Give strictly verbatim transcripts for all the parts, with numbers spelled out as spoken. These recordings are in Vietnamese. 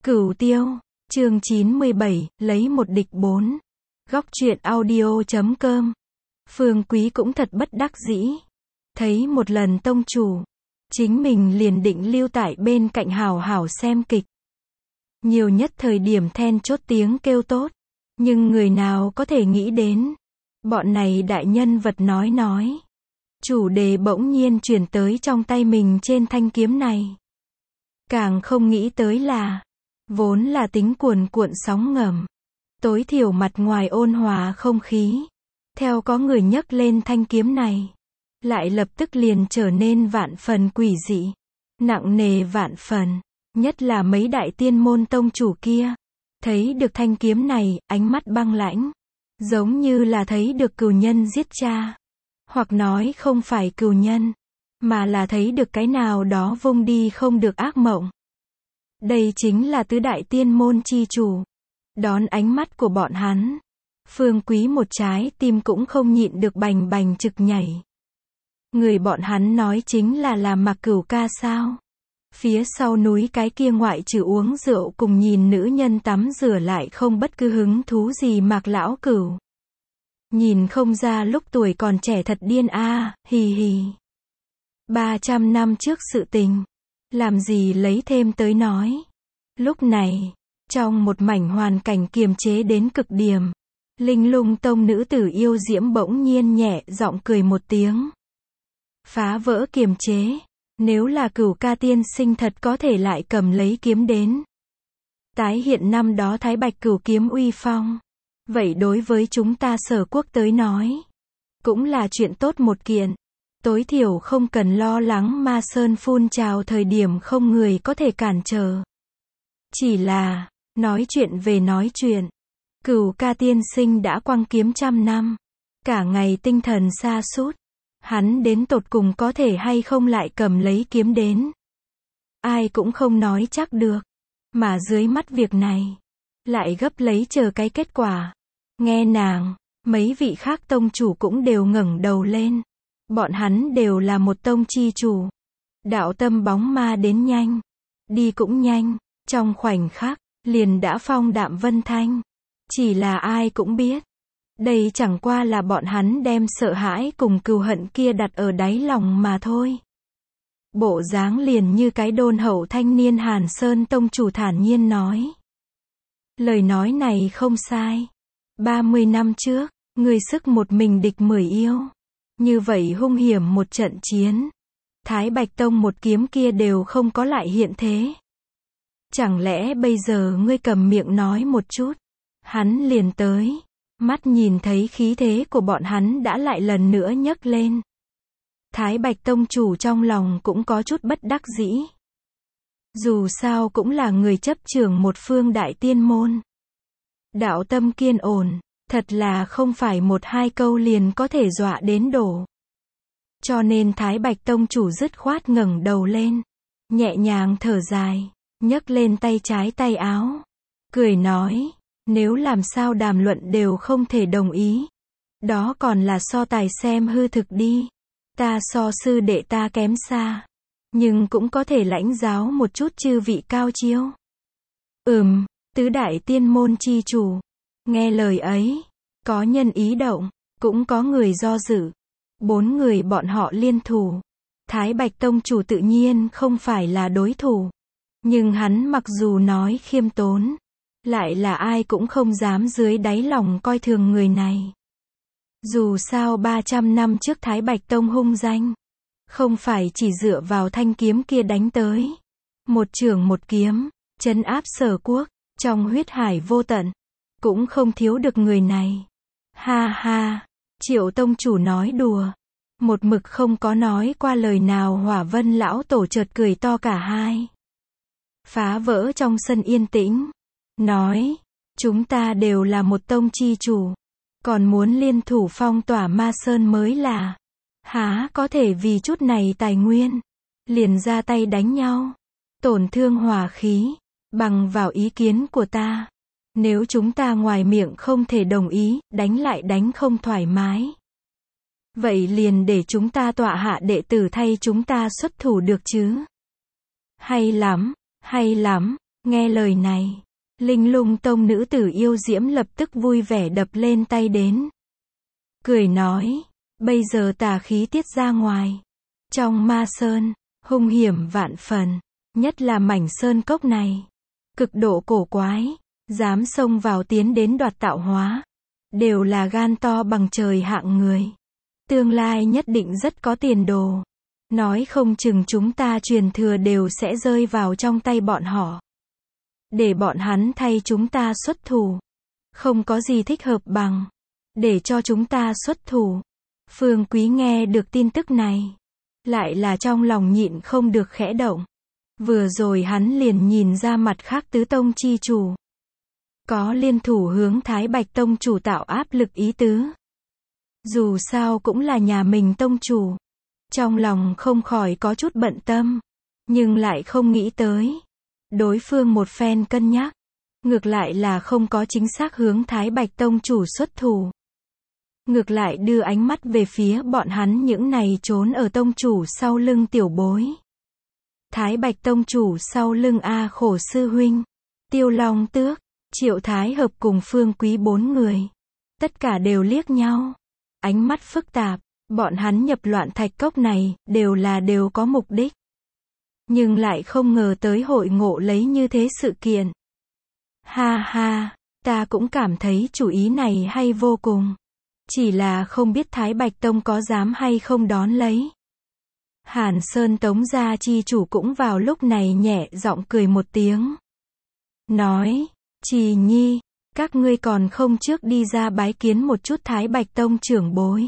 Cửu Tiêu, chương chín mươi bảy, lấy một địch bốn. Góc truyện audio chấm com. Phương Quý cũng thật bất đắc dĩ. Thấy một lần tông chủ, chính mình liền định lưu tại bên cạnh hảo hảo xem kịch. Nhiều nhất thời điểm then chốt tiếng kêu tốt. Nhưng người nào có thể nghĩ đến, bọn này đại nhân vật nói nói. Chủ đề bỗng nhiên chuyển tới trong tay mình trên thanh kiếm này. Càng không nghĩ tới là, vốn là tính cuồn cuộn sóng ngầm. Tối thiểu mặt ngoài ôn hòa không khí. Theo có người nhấc lên thanh kiếm này, lại lập tức liền trở nên vạn phần quỷ dị. Nặng nề vạn phần. Nhất là mấy đại tiên môn tông chủ kia. Thấy được thanh kiếm này, ánh mắt băng lãnh. Giống như là thấy được cừu nhân giết cha. Hoặc nói không phải cừu nhân, mà là thấy được cái nào đó vung đi không được ác mộng. Đây chính là tứ đại tiên môn chi chủ. Đón ánh mắt của bọn hắn, Phương Quý một trái tim cũng không nhịn được bành bành trực nhảy. Người bọn hắn nói chính là là Mạc Cửu ca sao? Phía sau núi cái kia ngoại trừ uống rượu cùng nhìn nữ nhân tắm rửa lại không bất cứ hứng thú gì Mạc lão Cửu. Nhìn không ra lúc tuổi còn trẻ thật điên a, à, hì hì. ba trăm năm trước sự tình, làm gì lấy thêm tới nói. Lúc này, trong một mảnh hoàn cảnh kiềm chế đến cực điểm, Linh Lung tông nữ tử yêu diễm bỗng nhiên nhẹ giọng cười một tiếng. Phá vỡ kiềm chế, nếu là Cửu ca tiên sinh thật có thể lại cầm lấy kiếm đến. Tái hiện năm đó Thái Bạch Cửu kiếm uy phong. Vậy đối với chúng ta Sở quốc tới nói, cũng là chuyện tốt một kiện. Tối thiểu không cần lo lắng ma sơn phun trào thời điểm không người có thể cản trở. Chỉ là, nói chuyện về nói chuyện. Cửu ca tiên sinh đã quăng kiếm trăm năm. Cả ngày tinh thần sa sút. Hắn đến tột cùng có thể hay không lại cầm lấy kiếm đến. Ai cũng không nói chắc được. Mà dưới mắt việc này, lại gấp lấy chờ cái kết quả. Nghe nàng, mấy vị khác tông chủ cũng đều ngẩng đầu lên. Bọn hắn đều là một tông chi chủ. Đạo tâm bóng ma đến nhanh. Đi cũng nhanh. Trong khoảnh khắc, liền đã phong đạm vân thanh. Chỉ là ai cũng biết. Đây chẳng qua là bọn hắn đem sợ hãi cùng cừu hận kia đặt ở đáy lòng mà thôi. Bộ dáng liền như cái đôn hậu thanh niên Hàn Sơn tông chủ thản nhiên nói. Lời nói này không sai. ba mươi năm trước, người sức một mình địch mười yêu. Như vậy hung hiểm một trận chiến. Thái Bạch Tông một kiếm kia đều không có lại hiện thế. Chẳng lẽ bây giờ ngươi cầm miệng nói một chút. Hắn liền tới. Mắt nhìn thấy khí thế của bọn hắn đã lại lần nữa nhấc lên. Thái Bạch Tông chủ trong lòng cũng có chút bất đắc dĩ. Dù sao cũng là người chấp trưởng một phương đại tiên môn. Đạo tâm kiên ổn, thật là không phải một hai câu liền có thể dọa đến đổ. Cho nên Thái Bạch Tông chủ dứt khoát ngẩng đầu lên, nhẹ nhàng thở dài, nhấc lên tay trái tay áo, cười nói, nếu làm sao đàm luận đều không thể đồng ý, đó còn là so tài xem hư thực đi. Ta so sư đệ ta kém xa, nhưng cũng có thể lãnh giáo một chút chư vị cao chiêu. Ừm, tứ đại tiên môn chi chủ. Nghe lời ấy, có nhân ý động, cũng có người do dự. Bốn người bọn họ liên thủ. Thái Bạch Tông chủ tự nhiên không phải là đối thủ. Nhưng hắn mặc dù nói khiêm tốn, lại là ai cũng không dám dưới đáy lòng coi thường người này. Dù sao ba trăm năm trước Thái Bạch Tông hung danh, không phải chỉ dựa vào thanh kiếm kia đánh tới. Một chưởng một kiếm, trấn áp Sở quốc, trong huyết hải vô tận, cũng không thiếu được người này. Ha ha, Triệu tông chủ nói đùa. Một mực không có nói qua lời nào Hỏa Vân lão tổ chợt cười to cả hai. Phá vỡ trong sân yên tĩnh. Nói, chúng ta đều là một tông chi chủ. Còn muốn liên thủ phong tỏa ma sơn mới là. Há có thể vì chút này tài nguyên. Liền ra tay đánh nhau. Tổn thương hòa khí. Bằng vào ý kiến của ta. Nếu chúng ta ngoài miệng không thể đồng ý, đánh lại đánh không thoải mái. Vậy liền để chúng ta tọa hạ đệ tử thay chúng ta xuất thủ được chứ. Hay lắm, hay lắm. Nghe lời này, Linh Lung Tông nữ tử yêu diễm lập tức vui vẻ đập lên tay đến. Cười nói, bây giờ tà khí tiết ra ngoài. Trong ma sơn, hung hiểm vạn phần, nhất là mảnh sơn cốc này. Cực độ cổ quái, dám xông vào tiến đến đoạt tạo hóa. Đều là gan to bằng trời hạng người. Tương lai nhất định rất có tiền đồ. Nói không chừng chúng ta truyền thừa đều sẽ rơi vào trong tay bọn họ. Để bọn hắn thay chúng ta xuất thủ. Không có gì thích hợp bằng. Để cho chúng ta xuất thủ. Phương Quý nghe được tin tức này. Lại là trong lòng nhịn không được khẽ động. Vừa rồi hắn liền nhìn ra mặt khác tứ tông chi chủ. Có liên thủ hướng Thái Bạch tông chủ tạo áp lực ý tứ. Dù sao cũng là nhà mình tông chủ. Trong lòng không khỏi có chút bận tâm. Nhưng lại không nghĩ tới. Đối phương một phen cân nhắc. Ngược lại là không có chính xác hướng Thái Bạch tông chủ xuất thủ. Ngược lại đưa ánh mắt về phía bọn hắn những này trốn ở tông chủ sau lưng tiểu bối. Thái Bạch tông chủ sau lưng A Khổ sư huynh. Tiêu Long Tước, Triệu Thái Hợp cùng Phương Quý bốn người. Tất cả đều liếc nhau. Ánh mắt phức tạp. Bọn hắn nhập loạn thạch cốc này, đều là đều có mục đích. Nhưng lại không ngờ tới hội ngộ lấy như thế sự kiện. Ha ha, ta cũng cảm thấy chủ ý này hay vô cùng. Chỉ là không biết Thái Bạch Tông có dám hay không đón lấy. Hàn Sơn Tống gia chi chủ cũng vào lúc này nhẹ giọng cười một tiếng. Nói, Trì Nhi, các ngươi còn không trước đi ra bái kiến một chút Thái Bạch Tông trưởng bối.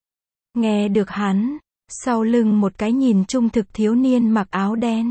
Nghe được hắn, sau lưng một cái nhìn trung thực thiếu niên mặc áo đen.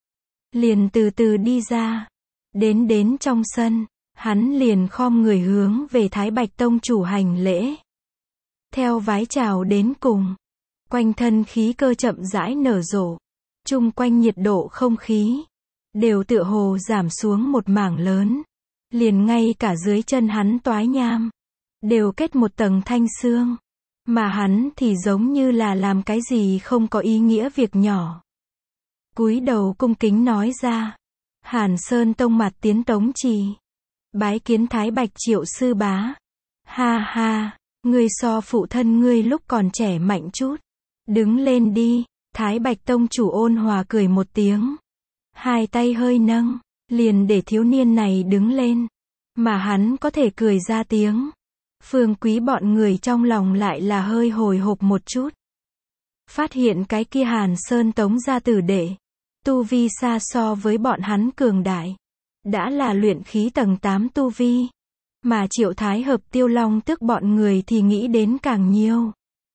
Liền từ từ đi ra. Đến đến trong sân, hắn liền khom người hướng về Thái Bạch tông chủ hành lễ. Theo vái chào đến cùng. Quanh thân khí cơ chậm rãi nở rộ. Chung quanh nhiệt độ không khí. Đều tựa hồ giảm xuống một mảng lớn. Liền ngay cả dưới chân hắn toái nham. Đều kết một tầng thanh xương. Mà hắn thì giống như là làm cái gì không có ý nghĩa việc nhỏ. Cúi đầu cung kính nói ra. Hàn Sơn tông mặt tiến Tống Trì. Bái kiến Thái Bạch Triệu sư bá. Ha ha, ngươi so phụ thân ngươi lúc còn trẻ mạnh chút. Đứng lên đi. Thái Bạch tông chủ ôn hòa cười một tiếng. Hai tay hơi nâng, liền để thiếu niên này đứng lên. Mà hắn có thể cười ra tiếng. Phương Quý bọn người trong lòng lại là hơi hồi hộp một chút. Phát hiện cái kia Hàn Sơn Tống gia tử đệ. Tu vi xa so với bọn hắn cường đại. Đã là luyện khí tầng tám tu vi. Mà Triệu Thái Hợp Tiêu Long Tước bọn người thì nghĩ đến càng nhiều.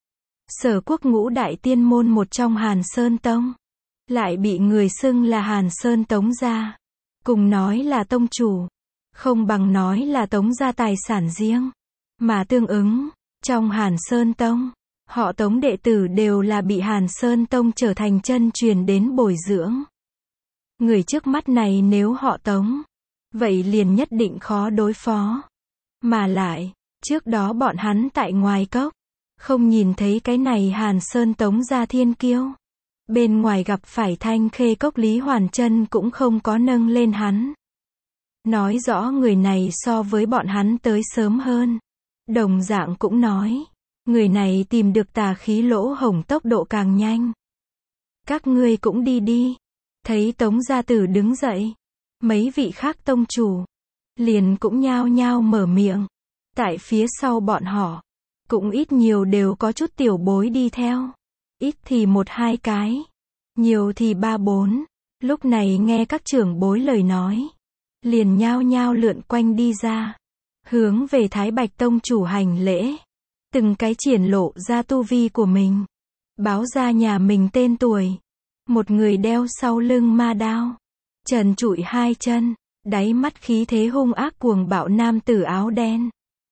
Sở quốc ngũ đại tiên môn một trong Hàn Sơn Tông. Lại bị người xưng là Hàn Sơn Tống gia. Cùng nói là tông chủ. Không bằng nói là Tống gia tài sản riêng. Mà tương ứng, trong Hàn Sơn Tông, họ Tống đệ tử đều là bị Hàn Sơn Tông trở thành chân truyền đến bồi dưỡng. Người trước mắt này nếu họ Tống, vậy liền nhất định khó đối phó. Mà lại, trước đó bọn hắn tại ngoài cốc, không nhìn thấy cái này Hàn Sơn Tống gia thiên kiêu. Bên ngoài gặp phải Thanh Khê Cốc Lý Hoàn Chân cũng không có nâng lên hắn. Nói rõ người này so với bọn hắn tới sớm hơn. Đồng dạng cũng nói, người này tìm được tà khí lỗ hổng tốc độ càng nhanh. Các ngươi cũng đi đi. Thấy Tống gia tử đứng dậy, mấy vị khác tông chủ liền cũng nhao nhao mở miệng. Tại phía sau bọn họ, cũng ít nhiều đều có chút tiểu bối đi theo. Ít thì một hai cái, nhiều thì ba bốn. Lúc này nghe các trưởng bối lời nói, liền nhao nhao lượn quanh đi ra. Hướng về Thái Bạch tông chủ hành lễ. Từng cái triển lộ ra tu vi của mình. Báo ra nhà mình tên tuổi. Một người đeo sau lưng ma đao. Trần trụi hai chân. Đáy mắt khí thế hung ác cuồng bạo nam tử áo đen.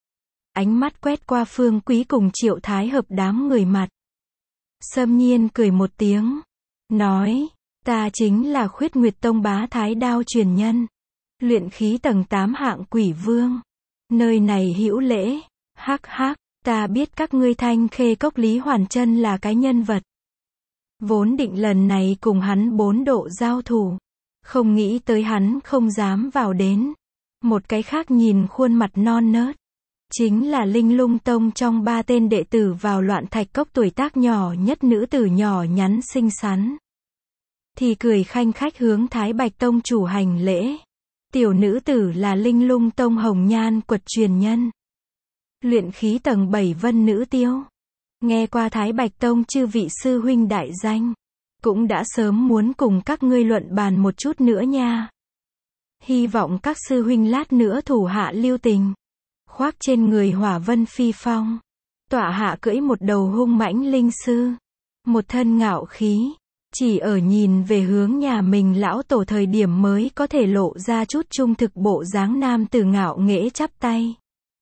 Ánh mắt quét qua Phương Quý cùng Triệu Thái Hợp đám người mặt. Xâm nhiên cười một tiếng. Nói, ta chính là Khuyết Nguyệt Tông bá Thái đao truyền nhân. Luyện khí tầng tám hạng quỷ vương. Nơi này hữu lễ. Hắc hắc, ta biết các ngươi Thanh Khê Cốc Lý Hoàn Chân là cái nhân vật. Vốn định lần này cùng hắn bốn độ giao thủ. Không nghĩ tới hắn không dám vào đến. Một cái khác nhìn khuôn mặt non nớt. Chính là Linh Lung Tông trong ba tên đệ tử vào Loạn Thạch Cốc tuổi tác nhỏ nhất, nữ tử nhỏ nhắn xinh xắn. Thì cười khanh khách hướng Thái Bạch Tông chủ hành lễ. Tiểu nữ tử là Linh Lung Tông Hồng Nhan Quật truyền nhân. Luyện khí tầng bảy Vân Nữ Tiêu. Nghe qua Thái Bạch Tông chư vị sư huynh đại danh. Cũng đã sớm muốn cùng các ngươi luận bàn một chút nữa nha. Hy vọng các sư huynh lát nữa thủ hạ lưu tình. Khoác trên người hỏa vân phi phong. Tọa hạ cưỡi một đầu hung mãnh linh sư. Một thân ngạo khí. Chỉ ở nhìn về hướng nhà mình lão tổ thời điểm mới có thể lộ ra chút trung thực bộ dáng nam tử ngạo nghễ chắp tay.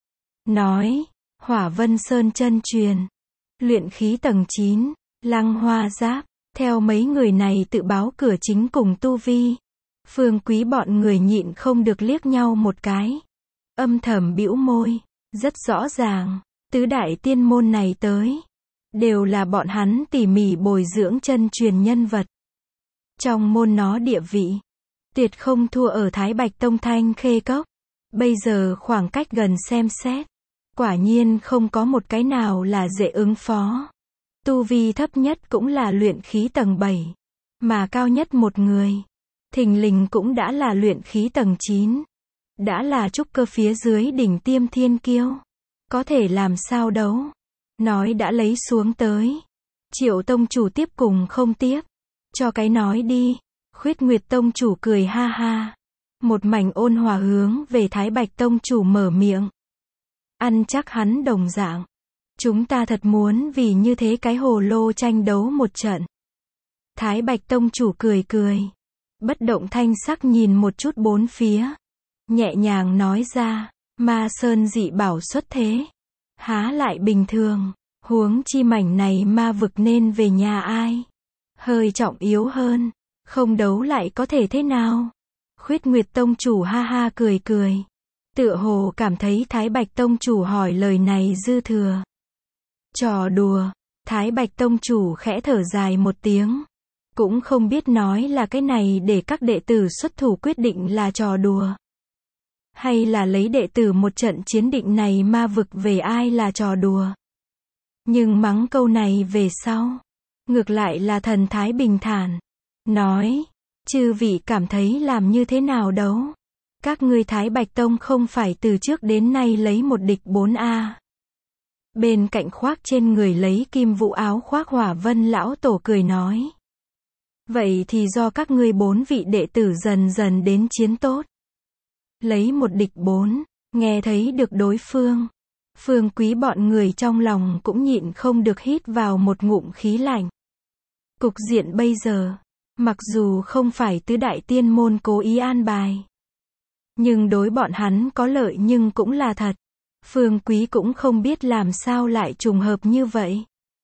Nói, Hỏa Vân Sơn chân truyền. Luyện khí tầng chín, Lăng Hoa Giáp. Theo mấy người này tự báo cửa chính cùng tu vi. Phương Quý bọn người nhịn không được liếc nhau một cái. Âm thầm bĩu môi. Rất rõ ràng, tứ đại tiên môn này tới. Đều là bọn hắn tỉ mỉ bồi dưỡng chân truyền nhân vật. Trong môn nó địa vị. Tuyệt không thua ở Thái Bạch Tông Thanh Khê Cốc. Bây giờ khoảng cách gần xem xét. Quả nhiên không có một cái nào là dễ ứng phó. Tu vi thấp nhất cũng là luyện khí tầng bảy. Mà cao nhất một người. Thình lình cũng đã là luyện khí tầng chín. Đã là trúc cơ phía dưới đỉnh tiêm thiên kiêu. Có thể làm sao đấu. Nói đã lấy xuống tới. Triệu tông chủ tiếp cùng không tiếp. Cho cái nói đi. Khuyết Nguyệt tông chủ cười ha ha. Một mảnh ôn hòa hướng về Thái Bạch tông chủ mở miệng. Ăn chắc hắn đồng dạng. Chúng ta thật muốn vì như thế cái hồ lô tranh đấu một trận. Thái Bạch tông chủ cười cười. Bất động thanh sắc nhìn một chút bốn phía. Nhẹ nhàng nói ra. Ma sơn dị bảo xuất thế. Há lại bình thường. Huống chi mảnh này ma vực nên về nhà ai. Hơi trọng yếu hơn. Không đấu lại có thể thế nào. Khuyết Nguyệt tông chủ ha ha cười cười. Tựa hồ cảm thấy Thái Bạch tông chủ hỏi lời này dư thừa. Trò đùa. Thái Bạch tông chủ khẽ thở dài một tiếng. Cũng không biết nói là cái này để các đệ tử xuất thủ quyết định là trò đùa. Hay là lấy đệ tử một trận chiến định này ma vực về ai là trò đùa. Nhưng mắng câu này về sau. Ngược lại là thần thái bình thản. Nói. Chư vị cảm thấy làm như thế nào đấu. Các ngươi Thái Bạch Tông không phải từ trước đến nay lấy một địch bốn a. Bên cạnh khoác trên người lấy kim vũ áo khoác Hỏa Vân lão tổ cười nói. Vậy thì do các ngươi bốn vị đệ tử dần dần đến chiến tốt. Lấy một địch bốn, nghe thấy được đối phương. Phương Quý bọn người trong lòng cũng nhịn không được hít vào một ngụm khí lạnh. Cục diện bây giờ, mặc dù không phải tứ đại tiên môn cố ý an bài. Nhưng đối bọn hắn có lợi nhưng cũng là thật. Phương Quý cũng không biết làm sao lại trùng hợp như vậy.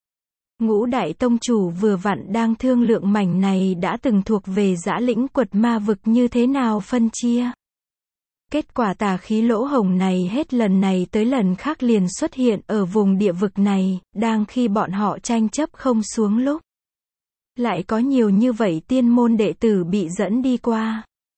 Ngũ đại tông chủ vừa vặn đang thương lượng mảnh này đã từng thuộc về Dã Lĩnh Quật ma vực như thế nào phân chia. Kết quả tà khí lỗ hổng này hết lần này tới lần khác liền xuất hiện ở vùng địa vực này, đang khi bọn họ tranh chấp không xuống lúc. Lại có nhiều như vậy tiên môn đệ tử bị dẫn đi qua.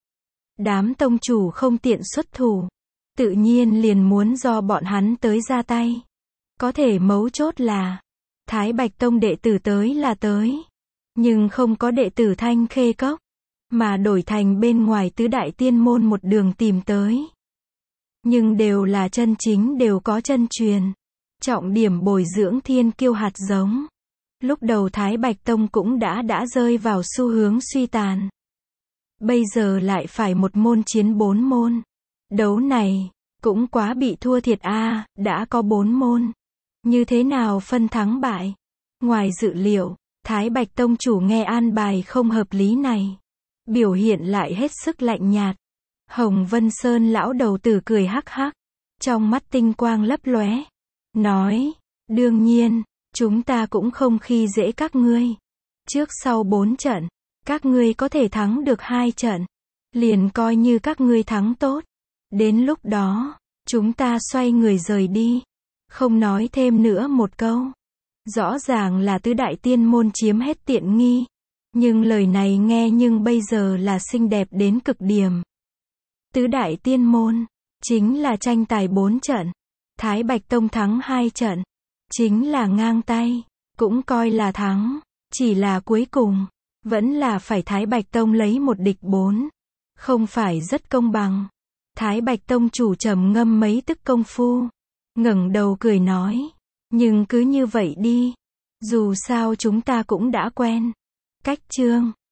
Đám tông chủ không tiện xuất thủ. Tự nhiên liền muốn do bọn hắn tới ra tay. Có thể mấu chốt là Thái Bạch Tông đệ tử tới là tới. Nhưng không có đệ tử Thanh Khê Cốc. Mà đổi thành bên ngoài tứ đại tiên môn một đường tìm tới. Nhưng đều là chân chính đều có chân truyền. Trọng điểm bồi dưỡng thiên kiêu hạt giống. Lúc đầu Thái Bạch Tông cũng đã đã rơi vào xu hướng suy tàn. Bây giờ lại phải một môn chiến bốn môn. Đấu này, cũng quá bị thua thiệt a à, đã có bốn môn. Như thế nào phân thắng bại? Ngoài dự liệu, Thái Bạch Tông chủ nghe an bài không hợp lý này. Biểu hiện lại hết sức lạnh nhạt. Hồng Vân Sơn lão đầu tử cười hắc hắc. Trong mắt tinh quang lấp lóe. Nói, đương nhiên, chúng ta cũng không khi dễ các ngươi. Trước sau bốn trận, các ngươi có thể thắng được hai trận. Liền coi như các ngươi thắng tốt. Đến lúc đó, chúng ta xoay người rời đi. Không nói thêm nữa một câu. Rõ ràng là tứ đại tiên môn chiếm hết tiện nghi. Nhưng lời này nghe nhưng bây giờ là xinh đẹp đến cực điểm. Tứ đại tiên môn, chính là tranh tài bốn trận. Thái Bạch Tông thắng hai trận, chính là ngang tay, cũng coi là thắng. Chỉ là cuối cùng, vẫn là phải Thái Bạch Tông lấy một địch bốn. Không phải rất công bằng. Thái Bạch Tông chủ trầm ngâm mấy tức công phu, ngẩng đầu cười nói, nhưng cứ như vậy đi. Dù sao chúng ta cũng đã quen. Cách chương